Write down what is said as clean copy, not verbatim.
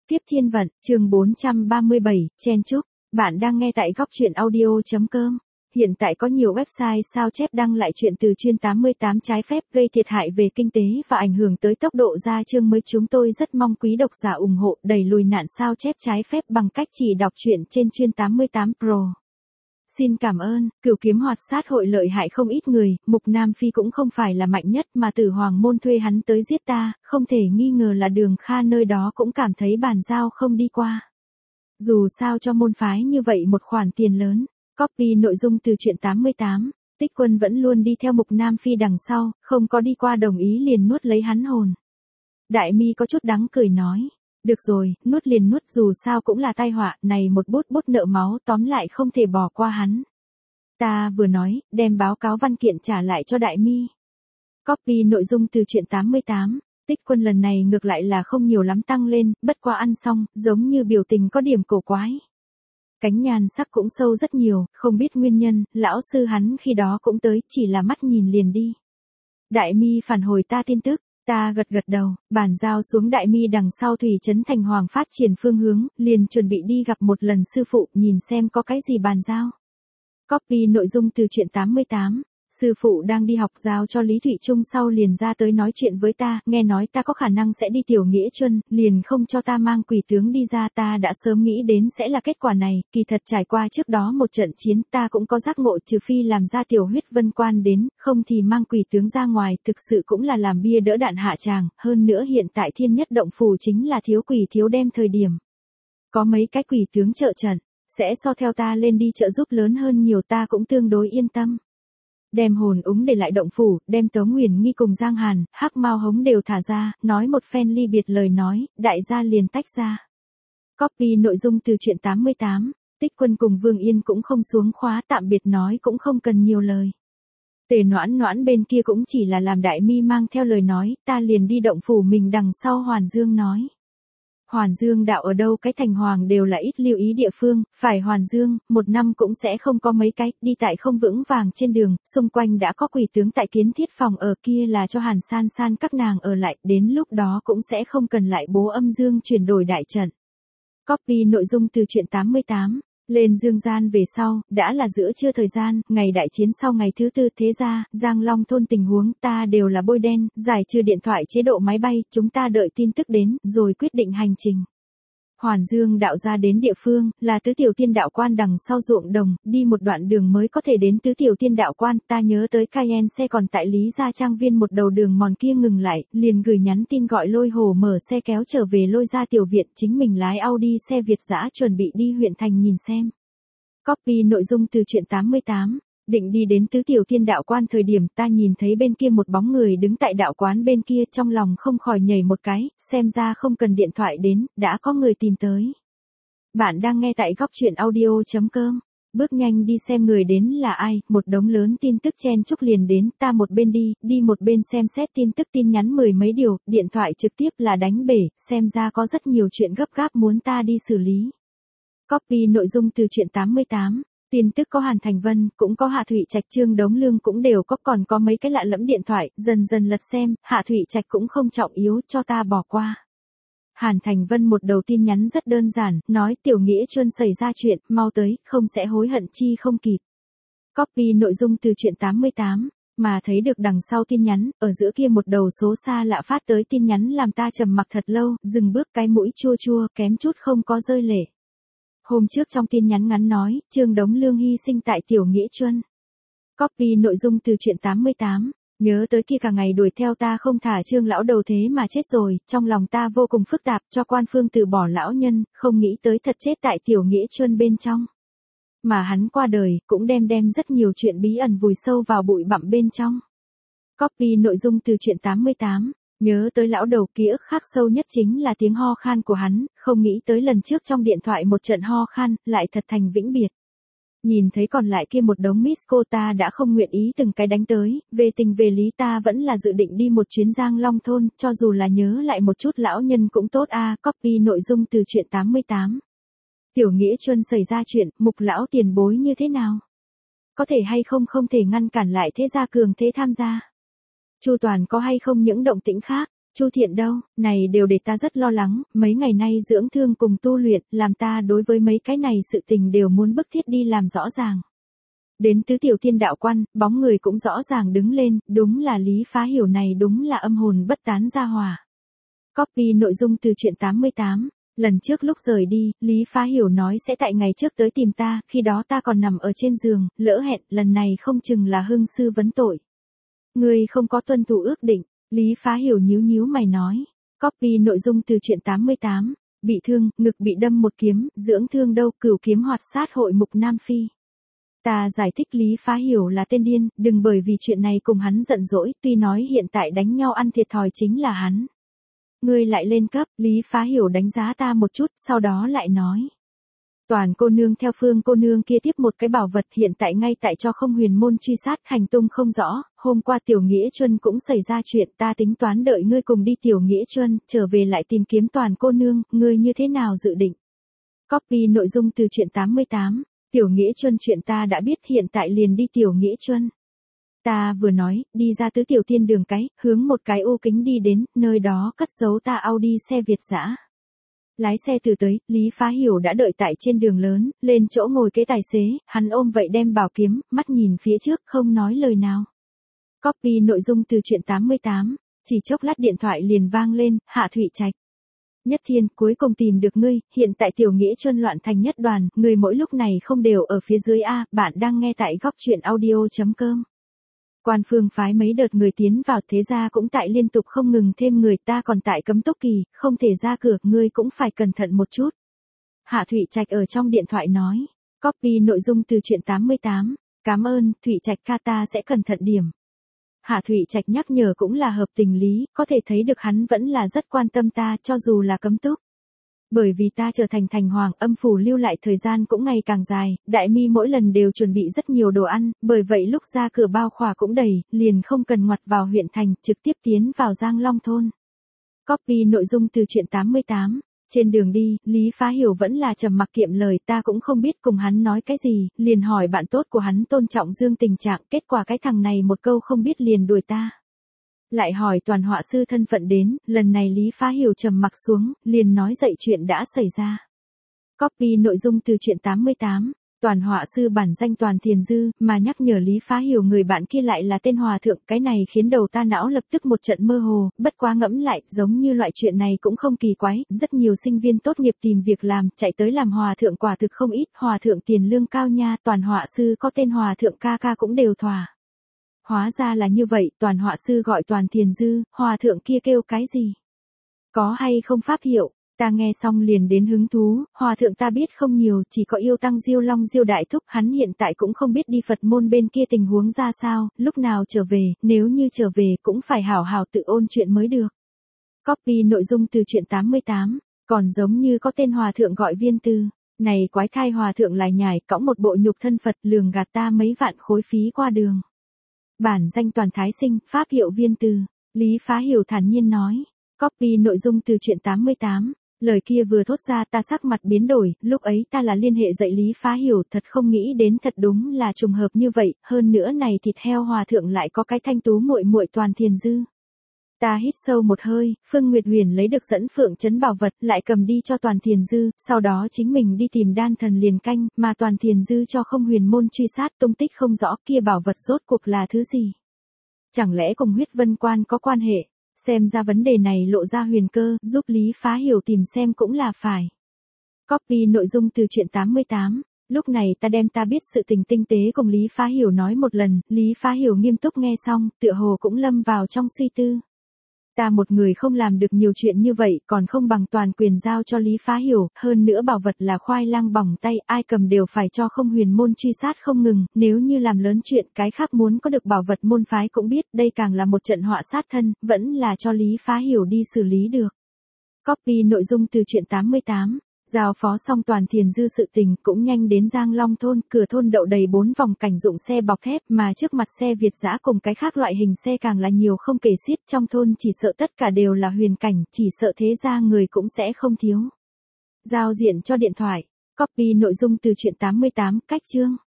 Tiếp thiên vận, chương 437, chen chúc. Bạn đang nghe tại góc truyện audio.com. Hiện tại có nhiều website sao chép đăng lại chuyện từ chuyên 88 trái phép gây thiệt hại về kinh tế và ảnh hưởng tới tốc độ ra chương mới. Chúng tôi rất mong quý độc giả ủng hộ đẩy lùi nạn sao chép trái phép bằng cách chỉ đọc truyện trên chuyên 88 Pro. Xin cảm ơn. Cửu kiếm hoạt sát hội lợi hại không ít người, Mục Nam Phi cũng không phải là mạnh nhất mà Tử Hoàng môn thuê hắn tới giết ta, không thể nghi ngờ là Đường Kha nơi đó cũng cảm thấy bàn giao không đi qua. Dù sao cho môn phái như vậy một khoản tiền lớn. Copy nội dung từ truyện 88, Tích Quân vẫn luôn đi theo Mục Nam Phi đằng sau, không có đi qua đồng ý liền nuốt lấy hắn hồn. Đại Mi có chút đắng cười nói. Được rồi, nuốt liền nuốt, dù sao cũng là tai họa, này một bút nợ máu, tóm lại không thể bỏ qua hắn. Ta vừa nói, đem báo cáo văn kiện trả lại cho Đại Mi. Copy nội dung từ truyện 88, Tích Quân lần này ngược lại là không nhiều lắm tăng lên, bất quá ăn xong, giống như biểu tình có điểm cổ quái. Cánh nhan sắc cũng sâu rất nhiều, không biết nguyên nhân, lão sư hắn khi đó cũng tới, chỉ là mắt nhìn liền đi. Đại Mi phản hồi ta tin tức. Ta gật đầu, bàn giao xuống Đại Mi đằng sau Thủy Trấn Thành Hoàng phát triển phương hướng, liền chuẩn bị đi gặp một lần sư phụ, nhìn xem có cái gì bàn giao. Copy nội dung từ truyện 88, sư phụ đang đi học, giao cho Lý Thụy Trung sau liền ra tới nói chuyện với ta, nghe nói ta có khả năng sẽ đi Tiểu Nghĩa Chuân, liền không cho ta mang quỷ tướng đi ra. Ta đã sớm nghĩ đến sẽ là kết quả này, kỳ thật trải qua trước đó một trận chiến ta cũng có giác ngộ, trừ phi làm ra Tiểu Huyết Vân Quan đến, không thì mang quỷ tướng ra ngoài thực sự cũng là làm bia đỡ đạn hạ tràng, hơn nữa hiện tại Thiên Nhất Động Phủ chính là thiếu quỷ thiếu đem thời điểm. Có mấy cái quỷ tướng trợ trận, sẽ so theo ta lên đi trợ giúp lớn hơn nhiều, ta cũng tương đối yên tâm. Đem hồn úng để lại động phủ, đem Tống Nguyền Nghi cùng Giang Hàn, Hắc Mao Hống đều thả ra, nói một phen ly biệt lời nói, đại gia liền tách ra. Copy nội dung từ truyện 88, Tích Quân cùng Vương Yên cũng không xuống khóa, tạm biệt nói cũng không cần nhiều lời. Tề Noãn Noãn bên kia cũng chỉ là làm Đại Mi mang theo lời nói, ta liền đi động phủ mình đằng sau. Hoàn Dương nói. Hoàn Dương đạo ở đâu cái thành hoàng đều là ít lưu ý địa phương, phải Hoàn Dương, một năm cũng sẽ không có mấy cái, đi tại không vững vàng trên đường, xung quanh đã có quỷ tướng tại kiến thiết phòng ở, kia là cho Hàn San San các nàng ở lại, đến lúc đó cũng sẽ không cần lại bố âm dương chuyển đổi đại trận. Copy nội dung từ truyện 88, lên dương gian về sau, đã là giữa trưa thời gian, ngày đại chiến sau ngày thứ tư, thế ra, Giang Long thôn tình huống ta đều là bôi đen, giải trừ điện thoại chế độ máy bay, chúng ta đợi tin tức đến, rồi quyết định hành trình. Hoàn Dương đạo ra đến địa phương, là Tứ Tiểu Tiên Đạo Quan đằng sau ruộng đồng, đi một đoạn đường mới có thể đến Tứ Tiểu Tiên Đạo Quan, ta nhớ tới Cayenne xe còn tại Lý Gia Trang Viên một đầu đường mòn kia ngừng lại, liền gửi nhắn tin gọi Lôi Hồ mở xe kéo trở về Lôi Gia tiểu viện, chính mình lái Audi xe Việt dã chuẩn bị đi huyện thành nhìn xem. Copy nội dung từ truyện 88. Định đi đến Tứ Tiểu Tiên Đạo Quan thời điểm ta nhìn thấy bên kia một bóng người đứng tại đạo quán bên kia, trong lòng không khỏi nhảy một cái, xem ra không cần điện thoại đến, đã có người tìm tới. Bạn đang nghe tại góc truyện audio.com. Bước nhanh đi xem người đến là ai, một đống lớn tin tức chen chúc liền đến, ta một bên đi một bên xem xét tin tức, tin nhắn mười mấy điều, điện thoại trực tiếp là đánh bể, xem ra có rất nhiều chuyện gấp gáp muốn ta đi xử lý. Copy nội dung từ truyện 88. Tin tức có Hàn Thành Vân, cũng có Hạ Thụy Trạch, Trương Đống Lương cũng đều có, còn có mấy cái lạ lẫm điện thoại, dần dần lật xem, Hạ Thụy Trạch cũng không trọng yếu, cho ta bỏ qua. Hàn Thành Vân một đầu tin nhắn rất đơn giản, nói Tiểu Nghĩa Chuân xảy ra chuyện, mau tới, không sẽ hối hận chi không kịp. Copy nội dung từ truyện 88, mà thấy được đằng sau tin nhắn, ở giữa kia một đầu số xa lạ phát tới tin nhắn làm ta trầm mặc thật lâu, dừng bước, cái mũi chua chua, kém chút không có rơi lệ. Hôm trước trong tin nhắn ngắn nói, Trương Đống Lương hy sinh tại Tiểu Nghĩa Chuân. Copy nội dung từ truyện 88, nhớ tới kia cả ngày đuổi theo ta không thả Trương lão đầu thế mà chết rồi, trong lòng ta vô cùng phức tạp, cho Quan Phương từ bỏ lão nhân, không nghĩ tới thật chết tại Tiểu Nghĩa Chuân bên trong. Mà hắn qua đời, cũng đem rất nhiều chuyện bí ẩn vùi sâu vào bụi bặm bên trong. Copy nội dung từ truyện 88. Nhớ tới lão đầu, ký ức khắc sâu nhất chính là tiếng ho khan của hắn, không nghĩ tới lần trước trong điện thoại một trận ho khan, lại thật thành vĩnh biệt. Nhìn thấy còn lại kia một đống miss cô, ta đã không nguyện ý từng cái đánh tới, về tình về lý ta vẫn là dự định đi một chuyến Giang Long thôn, cho dù là nhớ lại một chút lão nhân cũng tốt a. Copy nội dung từ truyện 88. Tiểu Nghĩa Chuân xảy ra chuyện, Mục lão tiền bối như thế nào? Có thể hay không thể ngăn cản lại thế gia cường thế tham gia? Chu Toàn có hay không những động tĩnh khác? Chu Thiện đâu, này đều để ta rất lo lắng, mấy ngày nay dưỡng thương cùng tu luyện, làm ta đối với mấy cái này sự tình đều muốn bức thiết đi làm rõ ràng. Đến tứ tiểu thiên đạo quan, bóng người cũng rõ ràng đứng lên, đúng là Lý Phá Hiểu này đúng là âm hồn bất tán ra hòa. Copy nội dung từ truyện 88. Lần trước lúc rời đi, Lý Phá Hiểu nói sẽ tại ngày trước tới tìm ta, khi đó ta còn nằm ở trên giường, lỡ hẹn, lần này không chừng là hưng sư vấn tội. Ngươi không có tuân thủ ước định, Lý Phá Hiểu nhíu nhíu mày nói. Copy nội dung từ truyện 88. Bị thương, ngực bị đâm một kiếm, dưỡng thương đâu, cửu kiếm hoạt sát hội mục Nam Phi. Ta giải thích Lý Phá Hiểu là tên điên, đừng bởi vì chuyện này cùng hắn giận dỗi, tuy nói hiện tại đánh nhau ăn thiệt thòi chính là hắn. Ngươi lại lên cấp, Lý Phá Hiểu đánh giá ta một chút, sau đó lại nói. Toàn cô nương theo Phương cô nương kia tiếp một cái bảo vật hiện tại ngay tại cho không huyền môn truy sát hành tung không rõ, hôm qua Tiểu Nghĩa Chuân cũng xảy ra chuyện ta tính toán đợi ngươi cùng đi Tiểu Nghĩa Chuân, trở về lại tìm kiếm Toàn cô nương, ngươi như thế nào dự định? Copy nội dung từ truyện 88. Tiểu Nghĩa Chuân chuyện ta đã biết hiện tại liền đi Tiểu Nghĩa Chuân. Ta vừa nói, đi ra tứ tiểu tiên đường cái, hướng một cái ô kính đi đến, nơi đó cất giấu ta Audi xe Việt dã. Lái xe từ tới, Lý Phá Hiểu đã đợi tại trên đường lớn, lên chỗ ngồi kế tài xế, hắn ôm vậy đem bảo kiếm, mắt nhìn phía trước, không nói lời nào. Copy nội dung từ truyện 88, chỉ chốc lát điện thoại liền vang lên, Hạ Thụy Trạch. Nhất Thiên, cuối cùng tìm được ngươi, hiện tại Tiểu Nghĩa Chuân loạn thành nhất đoàn, người mỗi lúc này không đều ở phía dưới A, bạn đang nghe tại góc truyện audio.com. Quan phương phái mấy đợt người tiến vào thế gia cũng tại liên tục không ngừng thêm người ta còn tại cấm túc kỳ, không thể ra cửa, ngươi cũng phải cẩn thận một chút. Hạ Thụy Trạch ở trong điện thoại nói. Copy nội dung từ truyện 88. Cảm ơn, Thụy Trạch ca ta sẽ cẩn thận điểm. Hạ Thụy Trạch nhắc nhở cũng là hợp tình lý, có thể thấy được hắn vẫn là rất quan tâm ta cho dù là cấm túc. Bởi vì ta trở thành thành hoàng, âm phủ lưu lại thời gian cũng ngày càng dài, đại mi mỗi lần đều chuẩn bị rất nhiều đồ ăn, bởi vậy lúc ra cửa bao khỏa cũng đầy, liền không cần ngoặt vào huyện thành, trực tiếp tiến vào Giang Long thôn. Copy nội dung từ truyện 88. Trên đường đi, Lý Phá Hiểu vẫn là trầm mặc kiệm lời, ta cũng không biết cùng hắn nói cái gì, liền hỏi bạn tốt của hắn Tôn Trọng Dương tình trạng, kết quả cái thằng này một câu không biết liền đuổi ta. Lại hỏi Toàn họa sư thân phận đến, lần này Lý Phá Hiểu trầm mặc xuống, liền nói dậy chuyện đã xảy ra. Copy nội dung từ truyện 88. Toàn họa sư bản danh Toàn Thiền Dư, mà nhắc nhở Lý Phá Hiểu người bạn kia lại là tên hòa thượng, cái này khiến đầu ta não lập tức một trận mơ hồ, bất quá ngẫm lại, giống như loại chuyện này cũng không kỳ quái, rất nhiều sinh viên tốt nghiệp tìm việc làm, chạy tới làm hòa thượng quả thực không ít, hòa thượng tiền lương cao nha, Toàn họa sư có tên hòa thượng ca ca cũng đều thỏa. Hóa ra là như vậy, Toàn họa sư gọi Toàn Thiền Dư, hòa thượng kia kêu cái gì? Có hay không pháp hiệu? Ta nghe xong liền đến hứng thú, hòa thượng ta biết không nhiều, chỉ có yêu tăng Diêu Long Diêu Đại Thúc, hắn hiện tại cũng không biết đi Phật môn bên kia tình huống ra sao, lúc nào trở về, nếu như trở về cũng phải hảo hảo tự ôn chuyện mới được. Copy nội dung từ truyện 88, còn giống như có tên hòa thượng gọi Viên Tư, này quái thai hòa thượng lại nhảy cõng một bộ nhục thân Phật lường gạt ta mấy vạn khối phí qua đường. Bản danh Toàn Thái Sinh, pháp hiệu Viên Tư, Lý Phá Hiểu thản nhiên nói. Copy nội dung từ truyện 88. Lời kia vừa thốt ra ta sắc mặt biến đổi, lúc ấy ta là liên hệ dạy Lý Phá Hiểu, thật không nghĩ đến thật đúng là trùng hợp như vậy, hơn nữa này thịt heo hòa thượng lại có cái thanh tú muội muội Toàn Thiền Dư. Ta hít sâu một hơi, Phương Nguyệt Huyền lấy được dẫn Phượng trấn bảo vật, lại cầm đi cho Toàn Thiền Dư, sau đó chính mình đi tìm đan thần liền canh, mà Toàn Thiền Dư cho không huyền môn truy sát, tung tích không rõ, kia bảo vật rốt cuộc là thứ gì? Chẳng lẽ cùng huyết vân quan có quan hệ? Xem ra vấn đề này lộ ra huyền cơ, giúp Lý Phá Hiểu tìm xem cũng là phải. Copy nội dung từ truyện 88. Lúc này ta đem ta biết sự tình tinh tế cùng Lý Phá Hiểu nói một lần, Lý Phá Hiểu nghiêm túc nghe xong, tựa hồ cũng lâm vào trong suy tư. Ta một người không làm được nhiều chuyện như vậy, còn không bằng toàn quyền giao cho Lý Phá Hiểu, hơn nữa bảo vật là khoai lang bỏng tay, ai cầm đều phải cho không huyền môn truy sát không ngừng, nếu như làm lớn chuyện cái khác muốn có được bảo vật môn phái cũng biết, đây càng là một trận họa sát thân, vẫn là cho Lý Phá Hiểu đi xử lý được. Copy nội dung từ truyện 88. Giao phó xong Toàn Thiền Dư sự tình, cũng nhanh đến Giang Long thôn, cửa thôn đậu đầy 4 vòng cảnh dụng xe bọc thép, mà trước mặt xe Việt dã cùng cái khác loại hình xe càng là nhiều không kể xiết, trong thôn chỉ sợ tất cả đều là huyền cảnh, chỉ sợ thế ra người cũng sẽ không thiếu. Giao diện cho điện thoại. Copy nội dung từ truyện 88, cách chương.